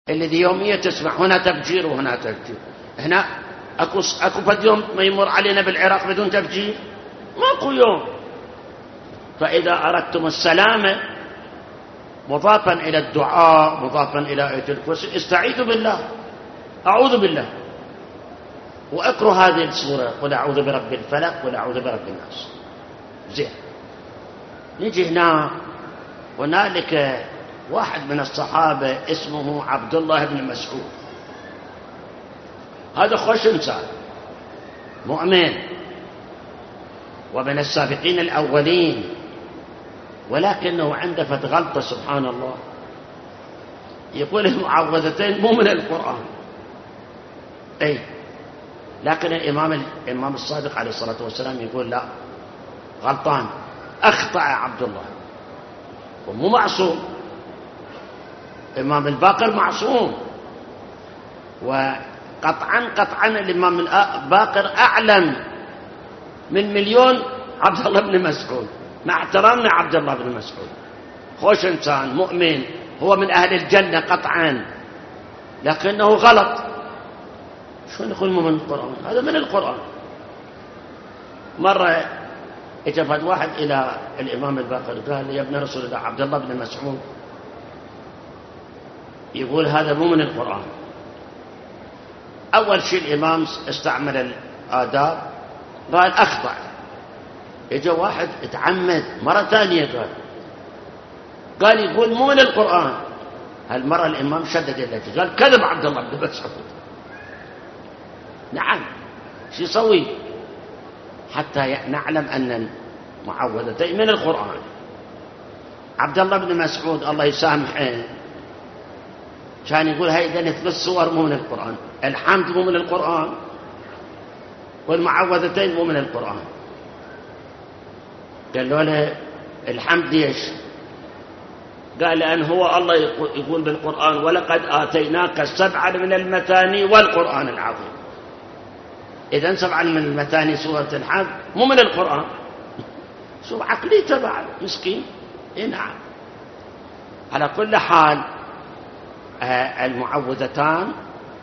الذي يوميا تسمع هنا تفجير وهنا تفجير. هنا اكو فد يوم ما يمر علينا بالعراق بدون تفجير؟ ماكو يوم. فإذا أردتم السلامة مضافا إلى الدعاء مضافا إلى آية الكرسي استعيذوا بالله، أعوذ بالله، وأقرأ هذه السورة قل أعوذ برب الفلق قل أعوذ برب الناس. زين، نجي هنا هنالك واحد من الصحابة اسمه عبد الله بن مسعود. هذا خوش إنسان مؤمن ومن السابقين الأولين، ولكنه عنده فت غلطة سبحان الله. يقول المعوذتين مو من القرآن، أي لكن الإمام الصادق عليه الصلاة والسلام يقول لا، غلطان، أخطأ عبد الله ومو معصوم. الإمام الباقر معصوم، وقطعا الإمام الباقر أعلم من مليون عبد الله بن مسعود، مع احترامنا عبد الله بن مسعود خوش إنسان مؤمن، هو من أهل الجنة قطعا، لكنه غلط. شو نقول من القرآن؟ هذا من القرآن. مرة اجى واحد إلى الإمام الباقر قال يا ابن رسول الله عبد الله بن مسعود يقول هذا مو من القرآن. أول شيء الإمام استعمل الآداب، قال أخطأ. اجى واحد اتعمد مرة ثانية قال يقول مو من القرآن. هالمرة الإمام شدد يده قال كذب عبد الله بن مسعود. نعم، شو يسوي حتى نعلم أن المعوذتين من القرآن. عبد الله بن مسعود الله يسامحه كان يقول هيدا 3 صور مو من القرآن، الحمد مو من القرآن والمعوذتين مو من القرآن. قالوا له الحمد ليش؟ قال لأن هو الله يقول بالقرآن ولقد آتيناك 7 من المثاني والقرآن العظيم. إذن 7 من المثاني سورة الحمد مو من القرآن. شو عقلي تبع مسكين. نعم، على كل حال المعوذتان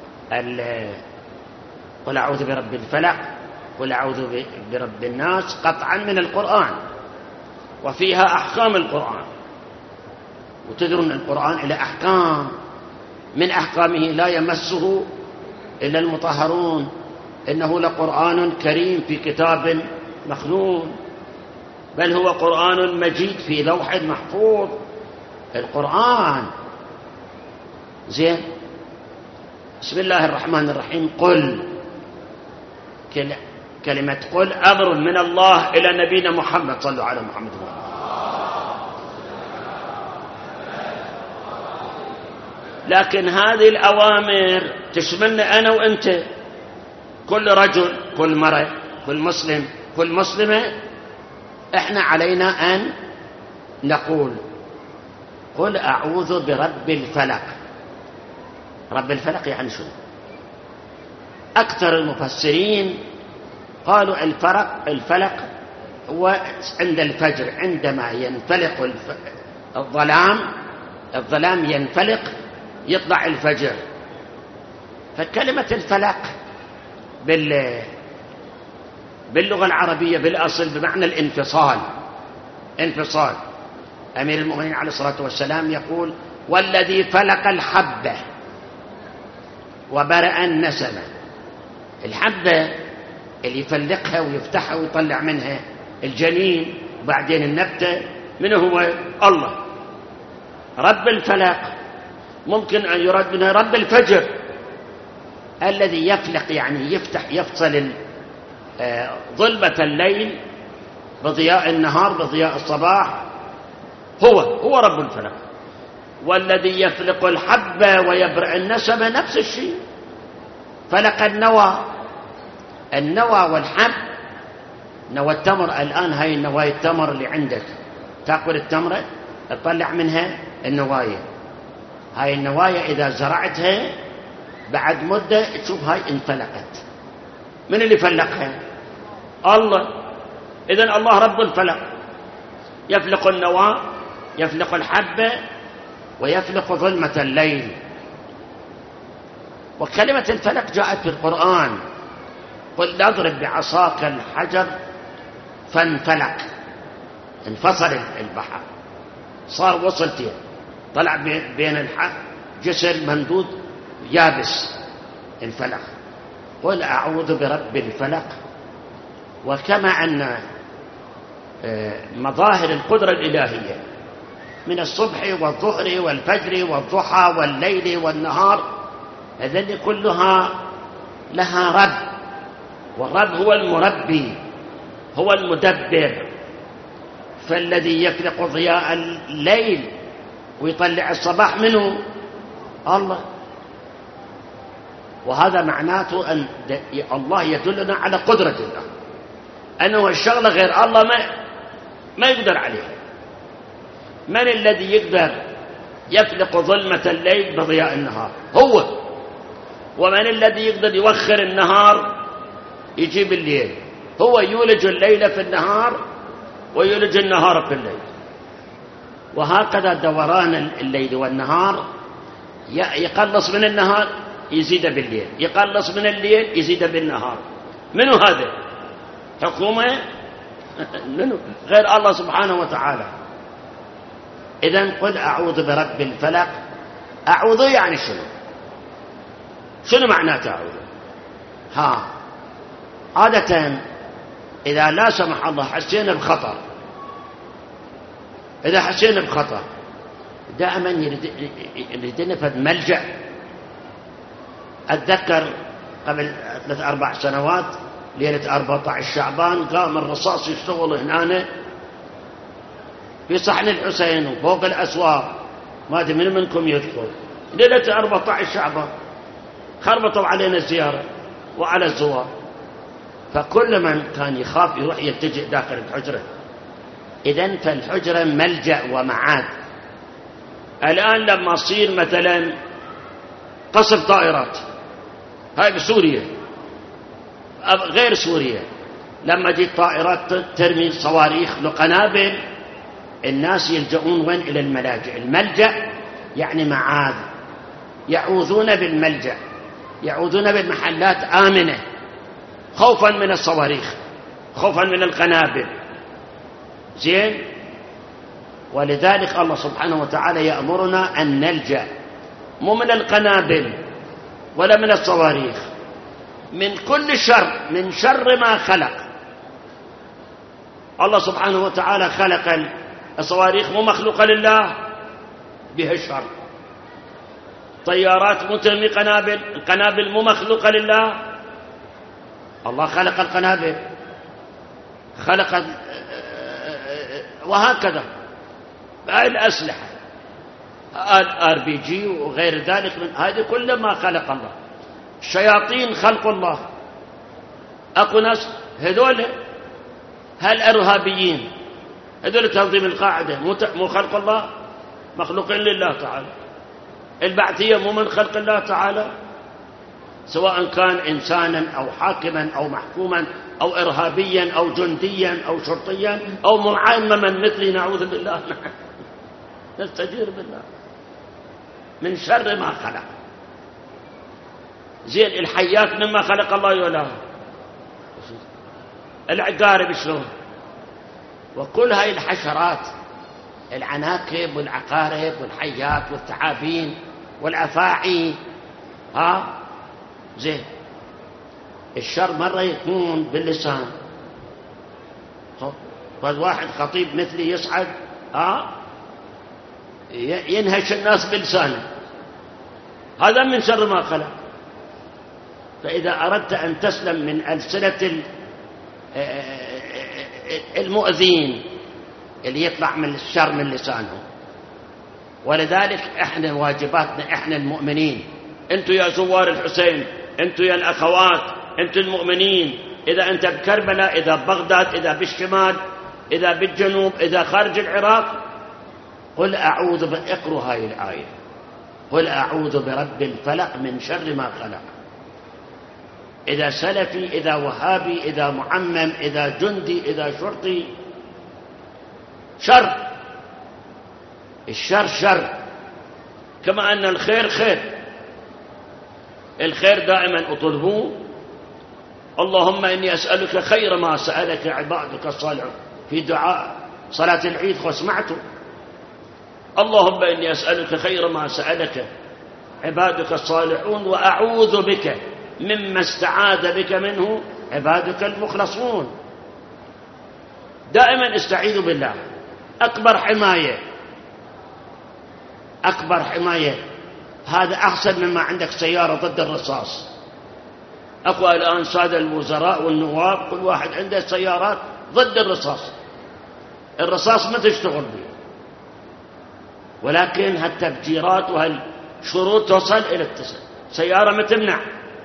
قل أعوذ برب الفلق قل أعوذ برب الناس قطعا من القرآن، وفيها أحكام القرآن. وتدرون القرآن إلى أحكام، من أحكامه لا يمسه إلا المطهرون، إنه لقرآن كريم في كتاب مخنون، بل هو قرآن مجيد في لوح محفوظ. القرآن زين. بسم الله الرحمن الرحيم. قل، كلمة قل أمر من الله إلى نبينا محمد، صلوا على محمد. لكن هذه الأوامر تشملنا أنا وأنت، كل رجل كل مرأة كل مسلم كل مسلمة. إحنا علينا أن نقول قل أعوذ برب الفلق. رب الفلق يعني شو؟ أكثر المفسرين قالوا الفلق هو عند الفجر، عندما ينفلق الظلام ينفلق يطلع الفجر. فكلمة الفلق باللغة العربية بالأصل بمعنى الانفصال. انفصال. أمير المؤمنين عليه الصلاة والسلام يقول والذي فلق الحبة وبرأ النسمة. الحبة اللي يفلقها ويفتحها ويطلع منها الجنين وبعدين النبتة، من هو؟ الله. رب الفلق ممكن أن يراد منها رب الفجر، الذي يفلق يعني يفتح يفصل ظلمة الليل بضياء النهار بضياء الصباح، هو رب الفلق. والذي يفلق الحبة ويبرأ النسمة نفس الشيء. فلق النوى والحب. نوى التمر الآن، هاي النوايا التمر اللي عندك، تأكل التمرة تطلع منها النوايا. هاي النوايا إذا زرعتها بعد مدة تشوف هاي انفلقت. من اللي فلقها؟ الله. إذن الله رب الفلق، يفلق النواة، يفلق الحبة، ويفلق ظلمة الليل. وكلمة الفلق جاءت في القرآن: قل اضرب بعصاك الحجر فانفلق، انفصل البحر، صار وصلتين، طلع بين جسر ممدود يابس، انفلق. قل أعوذ برب الفلق. وكما أن مظاهر القدرة الإلهية من الصبح والظهر والفجر والضحى والليل والنهار، هذه كلها لها رب، والرب هو المربي، هو المدبر. فالذي يفلق ضياء الليل ويطلع الصباح منه الله. وهذا معناته أن الله يدلنا على قدرة الله، أنه الشغلة غير الله ما يقدر عليها. من الذي يقدر يفلق ظلمة الليل بضياء النهار؟ هو. ومن الذي يقدر يوخر النهار يجيب الليل؟ هو. يولج الليل في النهار ويولج النهار في الليل. وهكذا دوران الليل والنهار، يقلص من النهار يزيد بالليل، يقلص من الليل يزيد بالنهار. منو هذا؟ حكومة؟ منو غير الله سبحانه وتعالى؟ إذن قل أعوذ برب الفلق. أعوذ يعني شنو معناته أعوذ؟ عادة إذا لا سمح الله حسينا بخطر، إذا حسينا بخطر دائما يريد نفذ ملجأ. أتذكر قبل 3-4 سنوات ليلة 14 شعبان قام الرصاص يشتغل هنا في صحن الحسين وفوق الأسواق، ما أدري من منكم يذكر. ليلة 14 شعبان خربطوا علينا الزيارة وعلى الزوار، فكل من كان يخاف يروح يلتجئ داخل الحجرة. إذن فالحجرة ملجأ ومعاد. الآن لما صير مثلا قصف طائرات، هاي بسوريا غير سوريا، لما جيت طائرات ترمي صواريخ وقنابل، الناس يلجؤون وين؟ إلى الملاجئ. الملجأ يعني معاذ، يعوذون بالملجأ، يعوذون بالمحلات آمنة، خوفا من الصواريخ، خوفا من القنابل. زين. ولذلك الله سبحانه وتعالى يأمرنا أن نلجأ مو من القنابل ولا من الصواريخ، من كل شر، من شر ما خلق. الله سبحانه وتعالى خلق الصواريخ مو مخلوقة لله، بها الشر. طيارات مو ترمي قنابل، القنابل مو مخلوقة لله، الله خلق القنابل، خلق. وهكذا هاي الأسلحة RPG وغير ذلك، من هذه كل ما خلق الله. الشياطين خلق الله. أكو ناس هذول هالإرهابيين هذول تنظيم القاعدة مو خلق الله، مخلوقين لله تعالى. البعثية مو من خلق الله تعالى، سواء كان إنسانا أو حاكما أو محكوما أو إرهابيا أو جنديا أو شرطيا أو معمما مثلي، نعوذ بالله، نستجير بالله من شر ما خلق. زين. الحيات مما خلق الله يولاه، العقارب شلون، وكل هاي الحشرات، العناكب والعقارب والحيات والثعابين والأفاعي. زين. الشر مرة يكون باللسان، فالواحد خطيب مثلي يصعد ينهش الناس بلسانه، هذا من شر ما خلق. فإذا أردت أن تسلم من ألسنة المؤذين اللي يطلع من الشر من لسانه، ولذلك احنا واجباتنا، احنا المؤمنين، انتوا يا زوار الحسين، انتوا يا الأخوات، انتوا المؤمنين، إذا أنت بكربلاء، إذا بغداد، إذا بالشمال، إذا بالجنوب، إذا خارج العراق، قل أعوذ اقروا هاي الآية: قل أعوذ برب الفلق من شر ما خلق. إذا سلفي، إذا وهابي، إذا معمم، إذا جندي، إذا شرطي، شر. الشر شر، كما أن الخير خير. الخير دائما اطلبوه. اللهم إني أسألك خير ما سألك عبادك الصالحون في دعاء صلاة العيد وسمعته. اللهم إني أسألك خير ما سألك عبادك الصالحون وأعوذ بك مما استعاذ بك منه عبادك المخلصون. دائما استعيذوا بالله. أكبر حماية، أكبر حماية، هذا أحسن مما عندك سيارة ضد الرصاص. أقوى الآن سادة الوزراء والنواب كل واحد عنده سيارات ضد الرصاص. الرصاص ما تشتغل به، ولكن هالتفجيرات وهالشروط توصل إلى التسع. سيارة ما تمنع،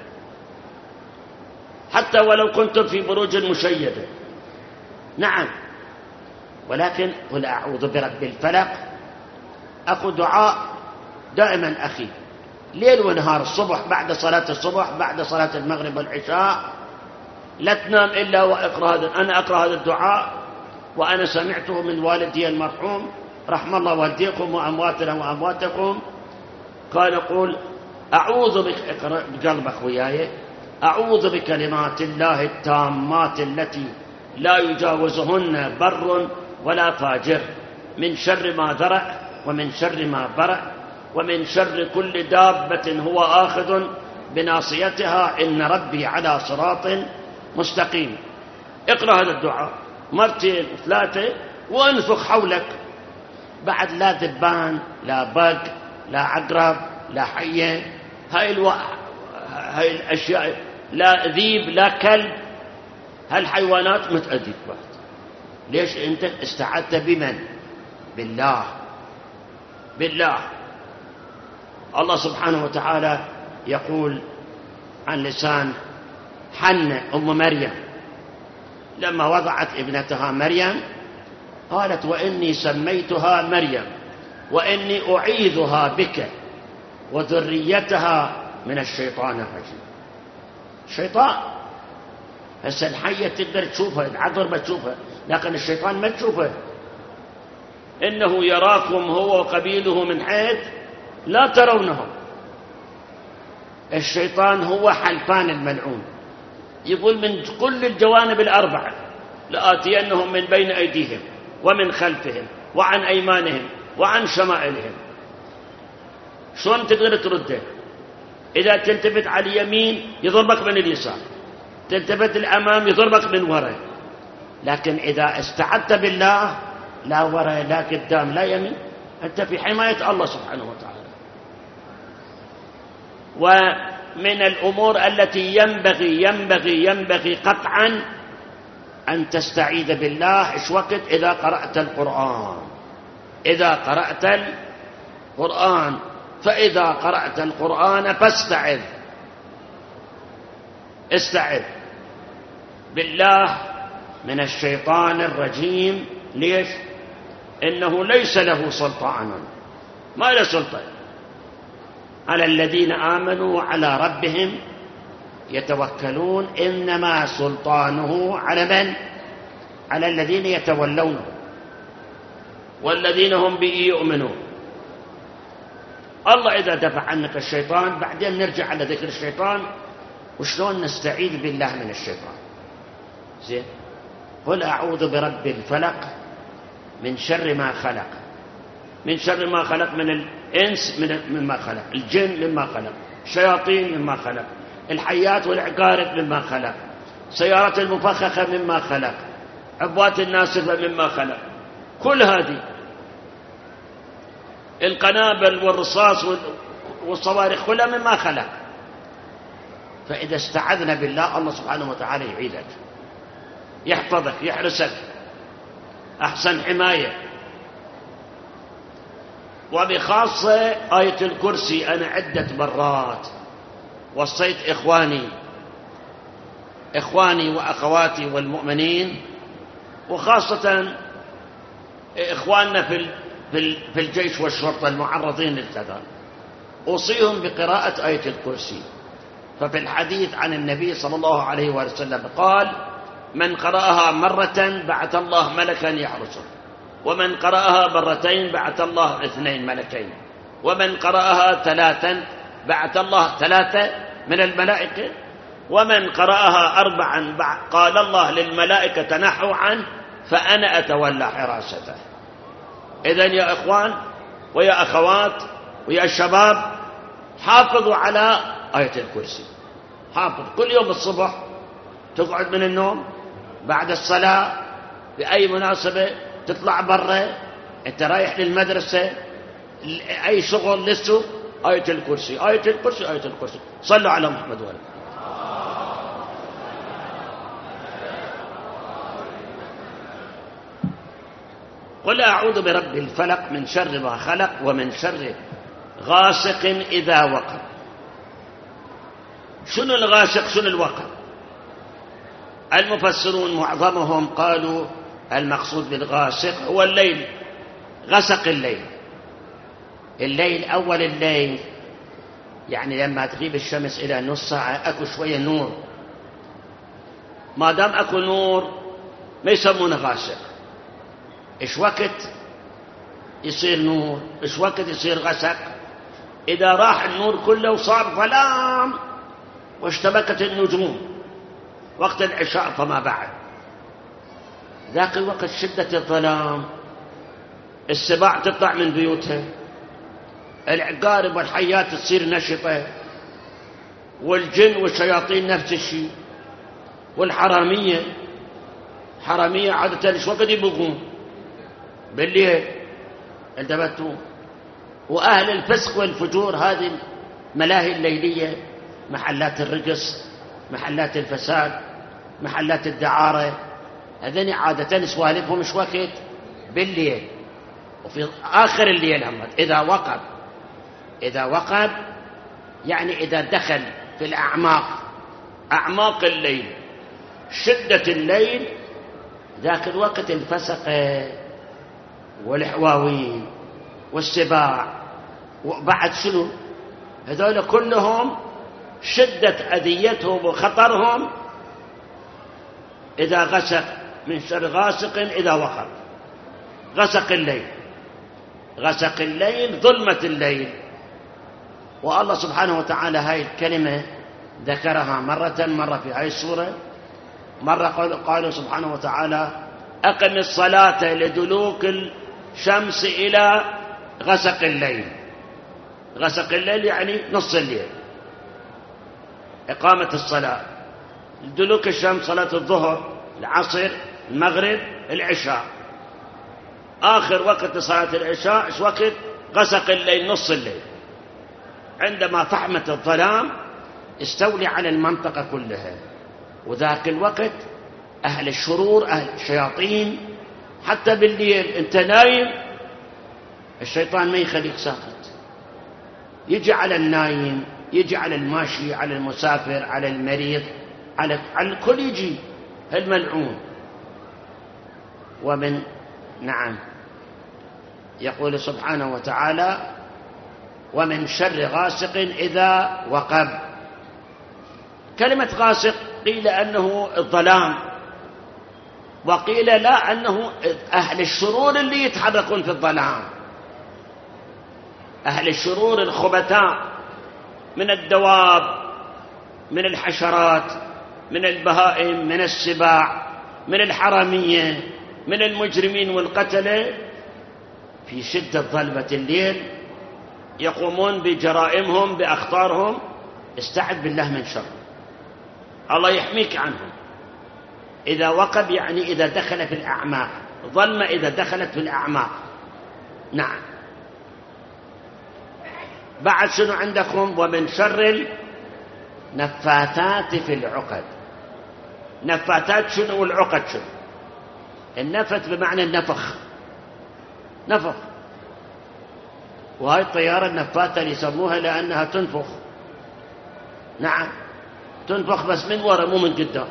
حتى ولو كنتم في بروج مشيدة. نعم، ولكن قل أعوذ برب الفلق. أكو دعاء دائما أخي ليل ونهار، الصبح بعد صلاة الصبح، بعد صلاة المغرب والعشاء، لا تنام إلا وأقرأ هذا. أنا أقرأ هذا الدعاء وأنا سمعته من والدي المرحوم رحم الله والديكم وأمواتنا وأمواتكم. قال يقول أعوذ بك، اقرأ بقلبك وياي، أعوذ بكلمات الله التامات التي لا يجاوزهن بر ولا فاجر، من شر ما ذرأ ومن شر ما برأ ومن شر كل دابة هو آخذ بناصيتها، إن ربي على صراط مستقيم. اقرأ هذا الدعاء مرتين ثلاثة وانفخ حولك. بعد لا ذبان لا بق لا عقرب لا حية، هاي الأشياء، لا ذيب لا كلب، هالحيوانات متأذيك بعد. ليش؟ أنت استعدت بمن؟ بالله. بالله. الله سبحانه وتعالى يقول عن لسان حنة أم مريم لما وضعت ابنتها مريم، قالت وإني سميتها مريم وإني أعيذها بك وذريتها من الشيطان الرجيم. الشيطان هسه الحية تقدر تشوفها، العذر ما تشوفها، لكن الشيطان ما تشوفه. إنه يراكم هو وقبيله من حيث لا ترونهم. الشيطان هو حلفان الملعون، يقول من كل الجوانب الأربعة لآتينهم من بين أيديهم ومن خلفهم وعن أيمانهم وعن شمائلهم. شلون تقدر ترده؟ إذا تلتفت على اليمين يضربك من اليسار، تلتفت الأمام يضربك من وراء. لكن إذا استعدت بالله لا وراء لا قدام لا يمين، أنت في حماية الله سبحانه وتعالى. ومن الأمور التي ينبغي قطعا أن تستعيذ بالله إيش وقت؟ إذا قرأت القرآن. إذا قرأت القرآن، فإذا قرأت القرآن فاستعذ. استعذ بالله من الشيطان الرجيم. ليش؟ إنه ليس له سلطان، ما له سلطان على الذين آمنوا وعلى ربهم يتوكلون. إنما سلطانه على من؟ على الذين يتولونه والذين هم به يؤمنون. الله إذا دفع عنك الشيطان، بعدين نرجع على ذكر الشيطان وشلون نستعيذ بالله من الشيطان. زين، قل أعوذ برب الفلق من شر ما خلق. من شر ما خلق، من الإنس مما خلق، الجن مما خلق، الشياطين مما خلق، الحيات والعقارب مما خلق، سيارة المفخخة مما خلق، عبوات الناسفة مما خلق. كل هذه القنابل والرصاص والصواريخ كلها مما خلق. فإذا استعذنا بالله الله سبحانه وتعالى يعيدك، يحفظك، يحرسك أحسن حماية. وبخاصة آية الكرسي، أنا عدة مرات وصيت إخواني وأخواتي والمؤمنين، وخاصة إخواننا في الجيش والشرطة المعرضين للكذا، أوصيهم بقراءة آية الكرسي. ففي الحديث عن النبي صلى الله عليه وسلم قال من قرأها مرة بعث الله ملكا يحرسه، ومن قرأها مرتين بعث الله 2 ملكين، ومن قرأها 3 بعث الله 3 من الملائكة. ومن قرأها 4 قال الله للملائكة تنحوا عنه فأنا أتولى حراسته. إذن يا إخوان ويا أخوات ويا شباب، حافظوا على آية الكرسي. حافظ كل يوم الصبح تقعد من النوم بعد الصلاة بأي مناسبة، تطلع برا، أنت رايح للمدرسة، أي شغل لسه، آية الكرسي آية الكرسي آية الكرسي. صلوا على محمد وآله. قل أعوذ برب الفلق من شر ما خلق ومن شر غاسق إذا وقب. شنو الغاسق شنو الوقب؟ المفسرون معظمهم قالوا المقصود بالغاسق هو الليل، غسق الليل. الليل أول الليل يعني لما تغيب الشمس إلى نص ساعة أكو شوية نور، ما دام أكو نور ما يسمونه غاسق. إيش وقت يصير نور، إيش وقت يصير غسق؟ إذا راح النور كله وصار ظلام واشتبكت النجوم وقت العشاء فما بعد. ذاك الوقت شدة الظلام، السباع تطلع من بيوتها، العقارب والحيات تصير نشطة، والجن والشياطين نفس الشيء، والحرامية عادة ايش وقت يبقون؟ بالليل. انتبهتوا؟ وأهل الفسق والفجور هذه الملاهي الليلية، محلات الرقص، محلات الفساد، محلات الدعارة، هذين عادة سوالفهم ايش وقت؟ بالليل. وفي آخر الليل هم إذا وقب يعني إذا دخل في الأعماق، أعماق الليل، شدة الليل، ذاك الوقت الفسقة والحواوين والسباع وبعد شنو، هذول كلهم شدة أذيتهم وخطرهم إذا غسق، من شر غاسق إذا وقب. غسق الليل ظلمة الليل. والله سبحانه وتعالى هاي الكلمة ذكرها مرة في هاي السورة. مرة قالوا سبحانه وتعالى أقم الصلاة لدلوك الشمس إلى غسق الليل. غسق الليل يعني نص الليل، إقامة الصلاة. دلوك الشمس صلاة الظهر، العصر، المغرب، العشاء. آخر وقت لصلاة العشاء إيش وقت؟ غسق الليل، نص الليل. عندما فحمت الظلام استولي على المنطقة كلها. وذاك الوقت أهل الشرور، أهل الشياطين، حتى بالليل أنت نايم الشيطان ما يخليك ساكت، يجي على النايم، يجي على الماشي، على المسافر، على المريض، على الكل يجي الملعون. ومن نعم يقول سبحانه وتعالى ومن شر غاسق إذا وقب. كلمة غاسق قيل أنه الظلام، وقيل لا، أنه أهل الشرور اللي يتحركون في الظلام، أهل الشرور الخبثاء من الدواب، من الحشرات، من البهائم، من السباع، من الحرامية، من المجرمين والقتلة. في شدة ظلمة الليل يقومون بجرائمهم بأخطارهم. استعذ بالله من شر، الله يحميك عنهم. إذا وقب يعني إذا دخل في الأعماق، ظلمة إذا دخلت في الأعماق. نعم. بعد شنو عندكم؟ ومن شر النفاثات في العقد. نفاثات شنو والعقد شنو؟ النفث بمعنى النفخ، نفخ. وهاي الطيارة النفاثة اللي يسموها لأنها تنفخ. نعم تنفخ بس من وراء مو من قدام.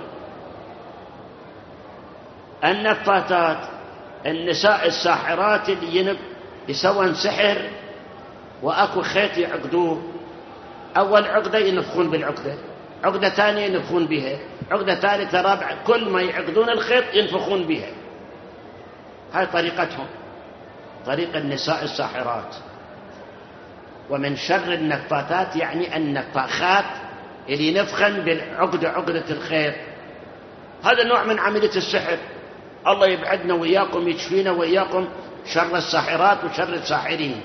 النفاثات النساء الساحرات اللي يسوون سحر، وأكو خيط يعقدوه. أول عقدة ينفخون بالعقدة، عقدة ثانية ينفخون بها، عقدة ثالثة رابعة، كل ما يعقدون الخيط ينفخون بها. هاي طريقتهم، طريق النساء الساحرات. ومن شر النفاثات يعني النفاخات اللي نفخن بالعقدة، عقدة الخير. هذا نوع من عملية السحر. الله يبعدنا وإياكم، يشفينا وإياكم شر الساحرات وشر الساحرين.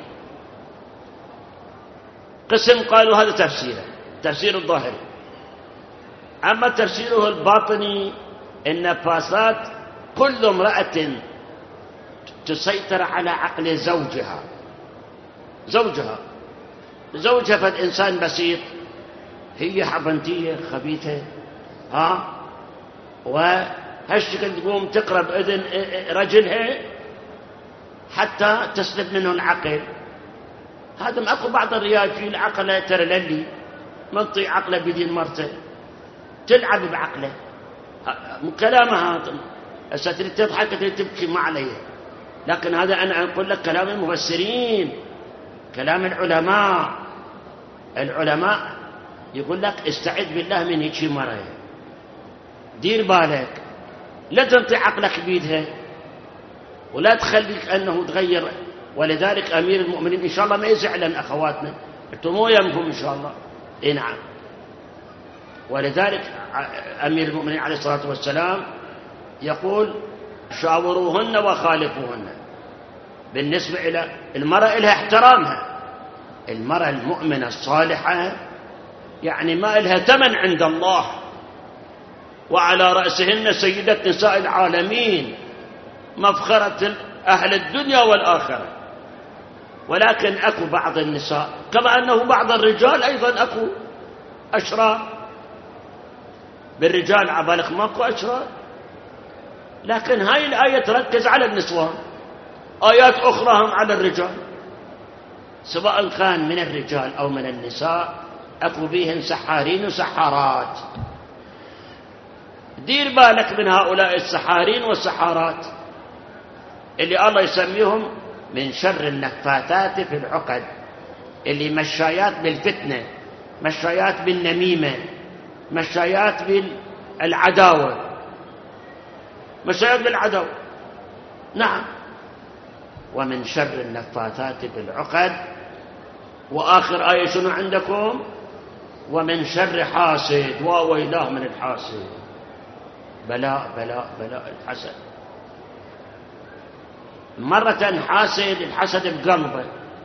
قسم قالوا هذا تفسيره، تفسير الظاهري. أما تفسيره الباطني النفاسات كل امرأة تسيطر على عقل زوجها فالإنسان بسيط، هي حبنتية خبيثة وهالشكل تقوم تقرب إذن رجلها حتى تسلب منه العقل. هذا ماكو بعض الرياجيل عقله ترى للي منطي عقله بدين مرته تلعب بعقله. كلامها هذا هسه تريد تضحك تريد تبكي ما عليه، لكن هذا أنا أقول لك كلام المفسرين، كلام العلماء يقول لك استعذ بالله من هيك مرة، دير بالك لا تنطي عقلك بيدها ولا تخليك أنه تغير. ولذلك أمير المؤمنين إن شاء الله ما يزعلن أخواتنا، أنتم مو يمكم إن شاء الله. إيه نعم. ولذلك أمير المؤمنين عليه الصلاة والسلام يقول شاوروهن وخالفوهن. بالنسبة إلى المرأة لها احترامها، المرأة المؤمنة الصالحة يعني ما لها ثمن عند الله، وعلى رأسهن سيدة نساء العالمين مفخرة أهل الدنيا والآخرة. ولكن أكو بعض النساء كما أنه بعض الرجال أيضا أكو أشرار. بالرجال عبالك ماكو أشرار، لكن هاي الآية تركز على النسوان، آيات أخرى هم على الرجال، سواء كان من الرجال أو من النساء أكو بيهن سحارين وسحارات. دير بالك من هؤلاء السحارين والسحارات اللي الله يسميهم من شر النفاثات في العقد، اللي مشايات بالفتنة، مشايات بالنميمة، مشايات بالعداوة، مشايات بالعداوة. نعم. ومن شر النفاثات في العقد. وآخر آية شنو عندكم؟ ومن شر حاسد. وويلاه من الحاسد. بلاء الحسد. مرة حاسد الحسد بقلبه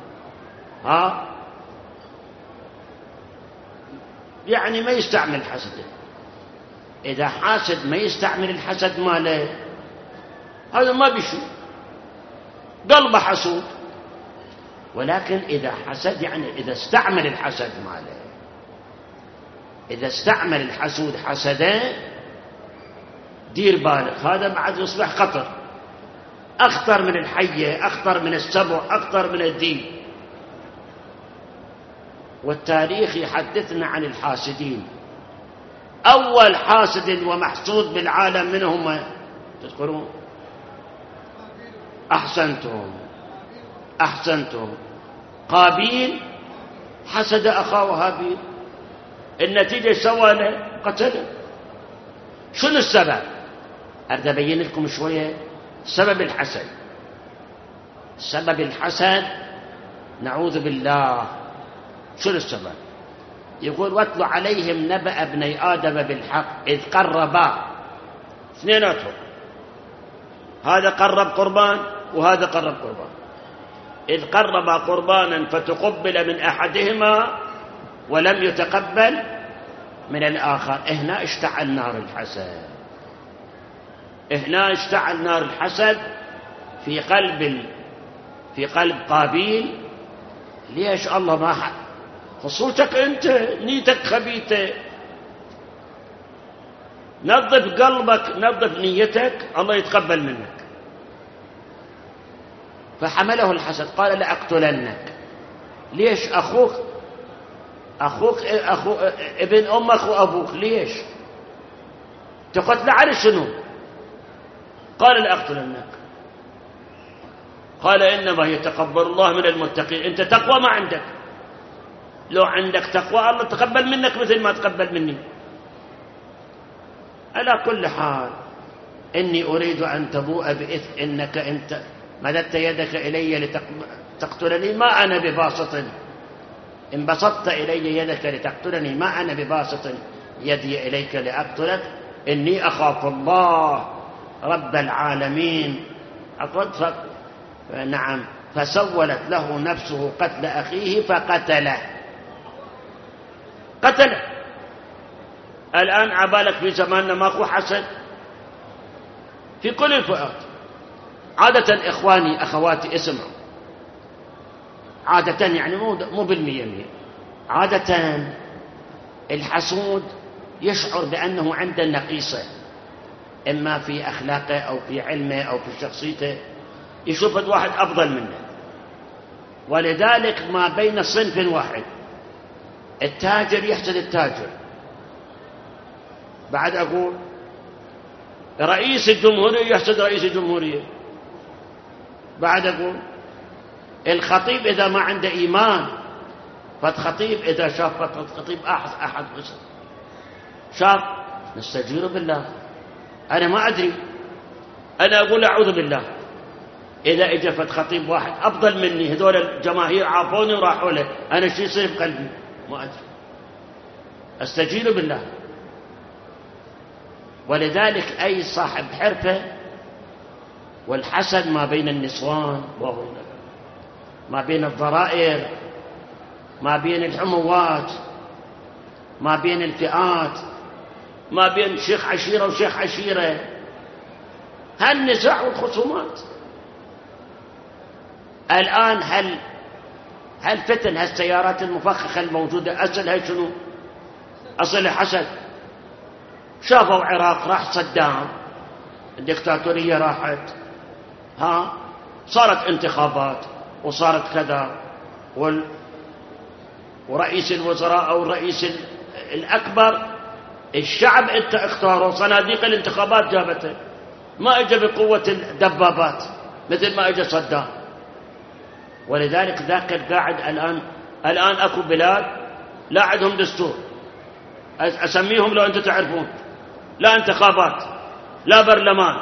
يعني ما يستعمل حسده. إذا حاسد ما يستعمل الحسد ماله هذا ما بيشوف، قلبه حسود. ولكن إذا حسد يعني إذا استعمل الحسد ماله، إذا استعمل الحسود حسده دير بالك، هذا بعد يصبح خطر، أخطر من الحية، أخطر من السبع، أخطر من الدين. والتاريخ يحدثنا عن الحاسدين. أول حاسد ومحسود بالعالم من هم؟ تذكرون؟ أحسنتم. قابيل حسد أخاه هابيل، النتيجة سوى له قتله. شنو السبب؟ أريد أبين لكم شوية سبب الحسد. سبب الحسد نعوذ بالله. شنو السبب؟ يقول واتل عليهم نبأ ابني آدم بالحق إذ قربا، اثنيناتهم، هذا قرب قربان وهذا قرب قربان. إذ قربا قربانا فتقبل من أحدهما ولم يتقبل من الآخر. هنا اشتعل نار الحسد، هنا اشتعل نار الحسد في قلب قابيل. ليش الله ما خصوصك أنت نيتك خبيثة؟ نظف قلبك، نظف نيتك، الله يتقبل منك. فحمله الحسد قال لأقتلنك. ليش؟ أخوك ابن أمك وأبوك، ليش تقتل على شنو؟ قال لأقتلنك. قال إنما يتقبل الله من المتقين. أنت تقوى ما عندك، لو عندك تقوى الله تقبل منك مثل ما تقبل مني. على كل حال إني أريد أن تبوء بإثم إنك أنت مددت يدك إلي لتقتلني، ما أنا بباسط إن بسطت إلي يدك لتقتلني ما أنا بباسط يدي إليك لأقتلك، إني أخاف الله رب العالمين. نعم، فسولت له نفسه قتل أخيه فقتله. الآن عبالك في زماننا ماكو حسد في كل الفئات. عادة إخواني أخواتي اسمعوا، عادة يعني مو بالمية، عادة الحسود يشعر بأنه عنده نقيصة، إما في أخلاقه أو في علمه أو في شخصيته، يشوف واحد أفضل منه. ولذلك ما بين صنف واحد، التاجر يحسد التاجر، بعد أقول رئيس الجمهورية يحسد رئيس الجمهورية، بعد أقول الخطيب إذا ما عنده إيمان فالخطيب إذا شاف الخطيب أحد حسن شاف نستجير بالله. أنا ما أدري، أنا أقول أعوذ بالله إذا إجا خطيب واحد أفضل مني، هذول الجماهير عافوني وراحوا له، أنا شو يصير بقلبي؟ ما أدري، أستجير بالله. ولذلك أي صاحب حرفة، والحسد ما بين النسوان، ما بين الضرائر، ما بين الحموات، ما بين الفئات، ما بين شيخ عشيرة وشيخ عشيرة، هالنزاع والخصومات. الآن هل فتن هالسيارات المفخخة الموجودة أصلها شنو؟ أصلها حسد. شافوا العراق راح صدام، الدكتاتورية راحت، صارت انتخابات وصارت كذا، ورئيس الوزراء أو الرئيس الأكبر الشعب انت اختاره، صناديق الانتخابات جابته، ما اجى بقوة الدبابات مثل ما اجى صدام. ولذلك ذاك القاعد الآن اكو بلاد لا عندهم دستور، اسميهم لو انتم تعرفون، لا انتخابات لا برلمان،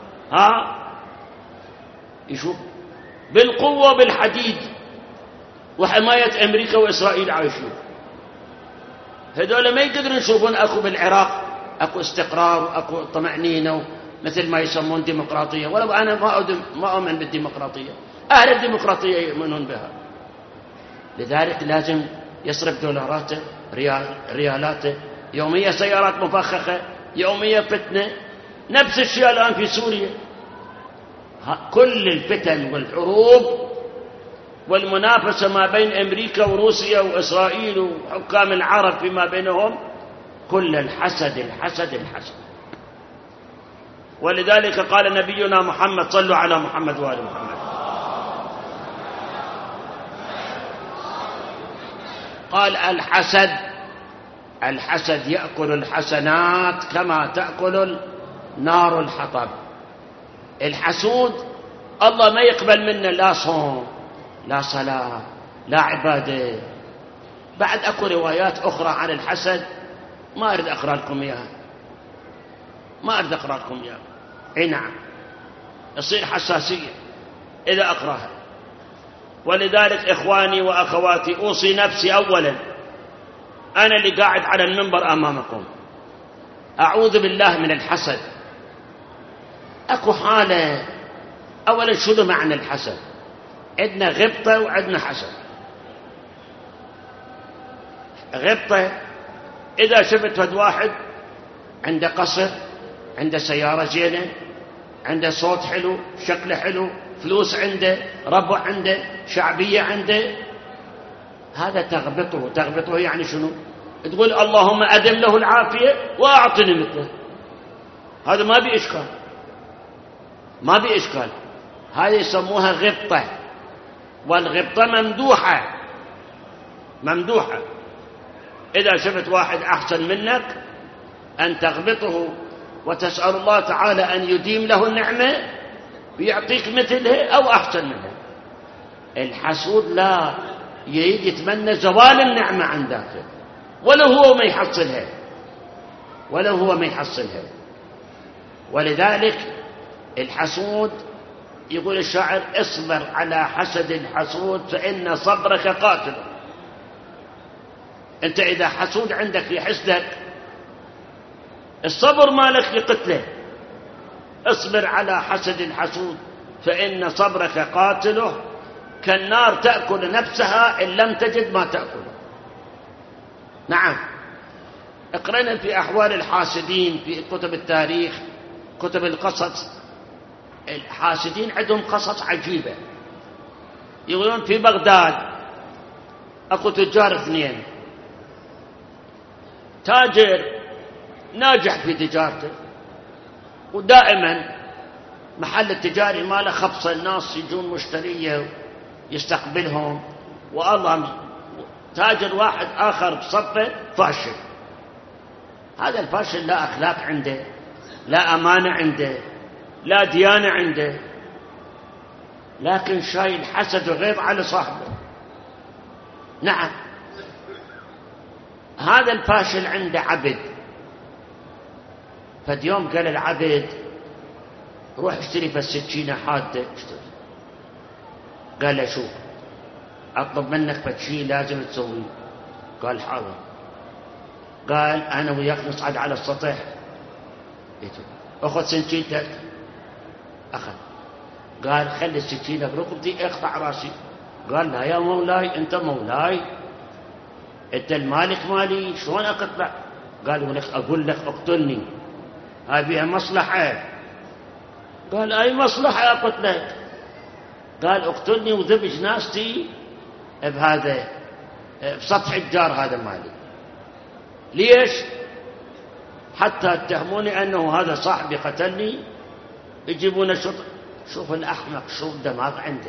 يشوف بالقوة بالحديد، وحماية امريكا واسرائيل عايشين. هذول ما يقدرون يشوفون اكو بالعراق اكو استقرار واكو طمأنينة مثل ما يسمون ديمقراطية. ولا انا ما اؤمن بالديمقراطية، اهل الديمقراطية يؤمنون بها. لذلك لازم يصرف دولاراته ريالاته، يومية سيارات مفخخة، يومية فتنة. نفس الشيء الآن في سوريا، كل الفتن والحروب والمنافسة ما بين أمريكا وروسيا وإسرائيل وحكام العرب فيما بينهم، كل الحسد الحسد الحسد. ولذلك قال نبينا محمد، صلوا على محمد وآل محمد، قال الحسد يأكل الحسنات كما تأكل نار الحطب. الحسود الله ما يقبل منا لا صوم لا صلاة لا عبادة. بعد أكو روايات أخرى عن الحسد ما أريد أقرأ لكم إياها، أي نعم، يصير حساسية إذا أقرأها. ولذلك إخواني وأخواتي أوصي نفسي أولا، أنا اللي قاعد على المنبر أمامكم، أعوذ بالله من الحسد. أكو حالة، أولا شنو معنى الحسد؟ عندنا غبطة وعندنا حسد. غبطة إذا شفت فد واحد عنده قصر، عنده سيارة زينة، عنده صوت حلو، شكله حلو، فلوس عنده، ربع عنده، شعبية عنده، هذا تغبطه يعني شنو؟ تقول اللهم أدم له العافية وأعطني مثله. هذا ما بإشكال، هذه يسموها غبطة. والغبطة ممدوحة. إذا شفت واحد أحسن منك أن تغبطه وتسأل الله تعالى أن يديم له النعمة ويعطيك مثله أو أحسن منه. الحسود لا، يريد يتمنى زوال النعمة عن ذاته ولو هو ما يحصلها. ولذلك الحسود يقول الشاعر: اصبر على حسد الحسود فإن صبرك قاتل. أنت إذا حسود عندك في حسدك، الصبر مالك لقتله. اصبر على حسد الحسود فإن صبرك قاتله، كالنار تأكل نفسها إن لم تجد ما تأكله. نعم، اقرأنا في أحوال الحاسدين في كتب التاريخ، كتب القصص. الحاسدين عندهم قصص عجيبة. يقولون في بغداد أكو تجار اثنين، تاجر ناجح في تجارته ودائما محل التجاري ماله خبص، الناس يجون مشتريه يستقبلهم، والله تاجر واحد آخر بصفه فاشل. هذا الفاشل لا أخلاق عنده، لا أمانة عنده، لا ديانة عنده، لكن شايل حسد وغيظ على صاحبه. نعم، هذا الفاشل عنده عبد. فاليوم قال العبد روح اشتري فالسكينة حادة. قال له شوف، أطلب منك فشي لازم تسويه. قال حاضر. قال أنا وياك نصعد على السطح. أخذ سكينتك. أخذ. قال خلي السكينة بركبتي اقطع راسي. قال لا يا مولاي، أنت مولاي، أنت المالك مالي، شلون أقطع؟ قال أقول لك اقتلني، هاي بها مصلحة. قال أي مصلحة أقتلك؟ قال اقتلني وذب جنازتي بهذا بسطح الجار هذا مالي. ليش؟ حتى اتهموني أنه هذا صاحبي قتلني، يجيبون شرطة. شوف الأحمق شوف دماغ عنده.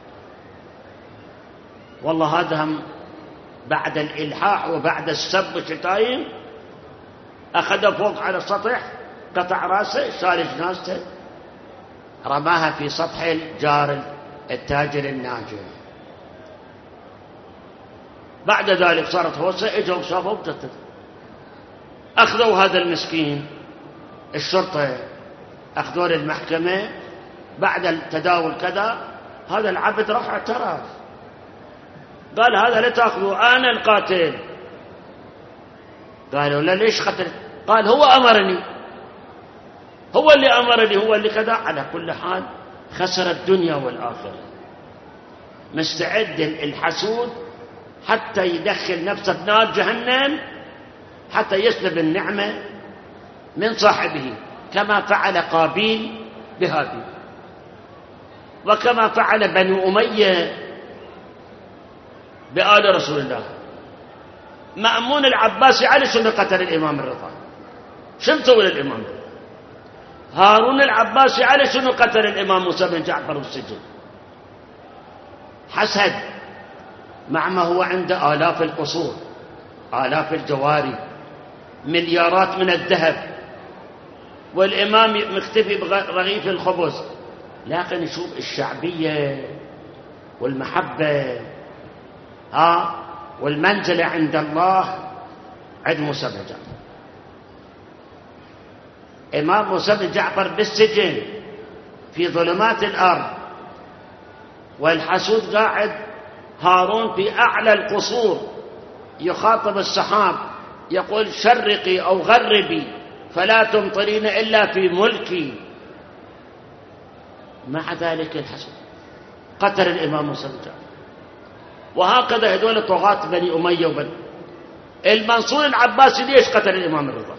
والله هذا هم بعد الإلحاح وبعد السب والشتايم أخذ فوق على السطح، قطع راسه، شال جنازته، رماها في سطح الجار التاجر الناجح. بعد ذلك صارت هوسة، اجوا شافوا بجتته، أخذوا هذا المسكين الشرطة، أخذوا للمحكمة. بعد التداول كذا هذا العبد راح اعترف، قال هذا لا تأخذوا، أنا القاتل. قالوا لا ليش قتل؟ قال هو أمرني، هو اللي أمرني، هو اللي كذا. على كل حال خسر الدنيا والآخرة. مستعد الحسود حتى يدخل نفسه بنار جهنم حتى يسلب النعمة من صاحبه، كما فعل قابيل بهابيل، وكما فعل بنو أمية بآل رسول الله. مأمون العباسي على شنو قتل الإمام الرضا؟ شو سوى للإمام الرضا؟ هارون العباسي على شنو قتل الإمام موسى بن جعفر بالسجن؟ حسد، مع ما هو عنده آلاف القصور، آلاف الجواري، مليارات من الذهب، والإمام مختفي برغيف الخبز. لكن شوف الشعبية والمحبة والمنزلة عند الله عند موسى بن جعفر. إمام موسى بن جعفر بالسجن في ظلمات الأرض، والحسود قاعد، هارون في أعلى القصور يخاطب السحاب يقول شرقي أو غربي فلا تمطرين إلا في ملكي. مع ذلك الحسود قتل الإمام موسى بن جعفر. وهكذا هذول طغاة بني أمية وبني المنصور العباسي. ليش قتل الإمام الرضا؟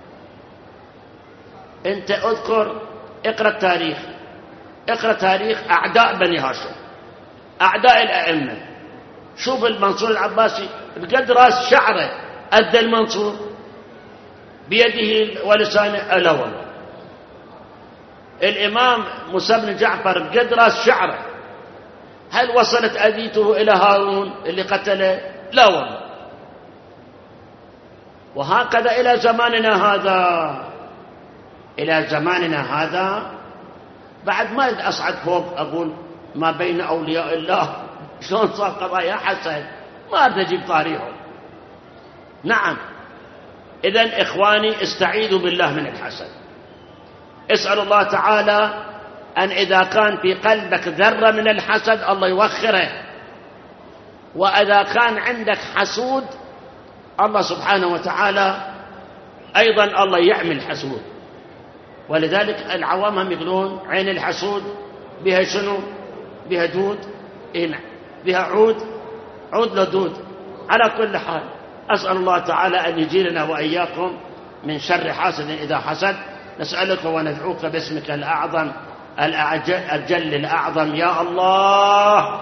أنت أذكر، اقرأ التاريخ، اقرأ تاريخ أعداء بني هاشم، أعداء الأئمة. شوف المنصور العباسي بقد رأس شعره أدى المنصور بيده ولسانه. ألا والله الإمام موسى بن جعفر بقد رأس شعره. هل وصلت أذيته إلى هارون اللي قتله؟ لا والله. وهكذا إلى زماننا هذا، إلى زماننا هذا بعد ما أصعد فوق أقول ما بين أولياء الله شلون صار قضايا حسد، ما أريد أجيب طاريهم. نعم، إذن إخواني استعيذوا بالله من الحسد. اسأل الله تعالى أن إذا كان في قلبك ذرة من الحسد الله يوخره، وإذا كان عندك حسود الله سبحانه وتعالى أيضا الله يعمي الحسود، ولذلك العوام هم يقولون عين الحسود بها شنو؟ بها دود، بها عود لدود. على كل حال أسأل الله تعالى أن يجيرنا وإياكم من شر حاسد إذا حسد. نسألك وندعوك باسمك الأعظم الجل الأعظم يا الله،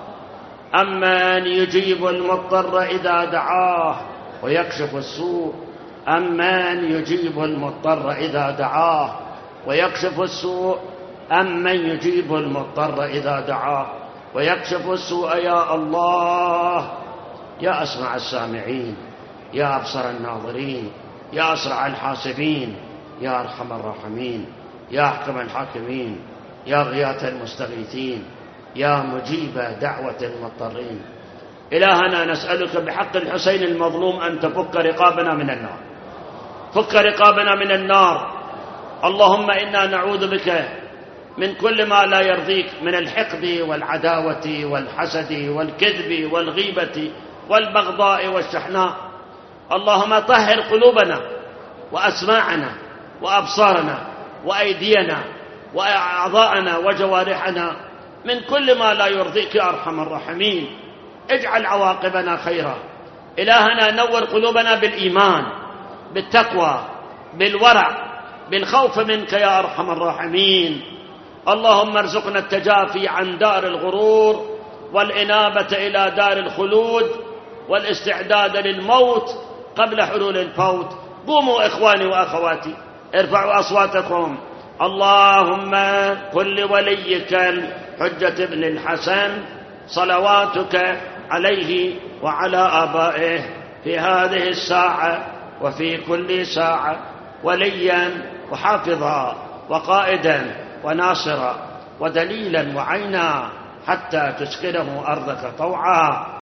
أمن يجيب المضطر إذا دعاه ويكشف السوء، أمن يجيب المضطر إذا دعاه ويكشف السوء، أمن يجيب المضطر إذا دعاه ويكشف السوء يا الله، يا أسمع السامعين، يا أبصر الناظرين، يا أسرع الحاسبين، يا أرحم الراحمين، يا أحكم الحاكمين، يا غياث المستغيثين، يا مجيب دعوة المضطرين. إلهنا نسألك بحق الحسين المظلوم أن تفك رقابنا من النار، فك رقابنا من النار. اللهم إنا نعوذ بك من كل ما لا يرضيك، من الحقد والعداوة والحسد والكذب والغيبة والبغضاء والشحناء. اللهم طهر قلوبنا وأسماعنا وأبصارنا وأيدينا وأعضاءنا وجوارحنا من كل ما لا يرضيك يا أرحم الراحمين. اجعل عواقبنا خيرا. إلهنا نور قلوبنا بالإيمان، بالتقوى، بالورع، بالخوف منك يا أرحم الراحمين. اللهم ارزقنا التجافي عن دار الغرور والإنابة إلى دار الخلود والاستعداد للموت قبل حلول الفوت. قوموا إخواني وأخواتي، ارفعوا أصواتكم. اللهم قل لوليك الحجة بن الحسن صلواتك عليه وعلى آبائه في هذه الساعة وفي كل ساعة وليا وحافظا وقائدا وناصرا ودليلا وعينا حتى تسكنه أرضك طوعا.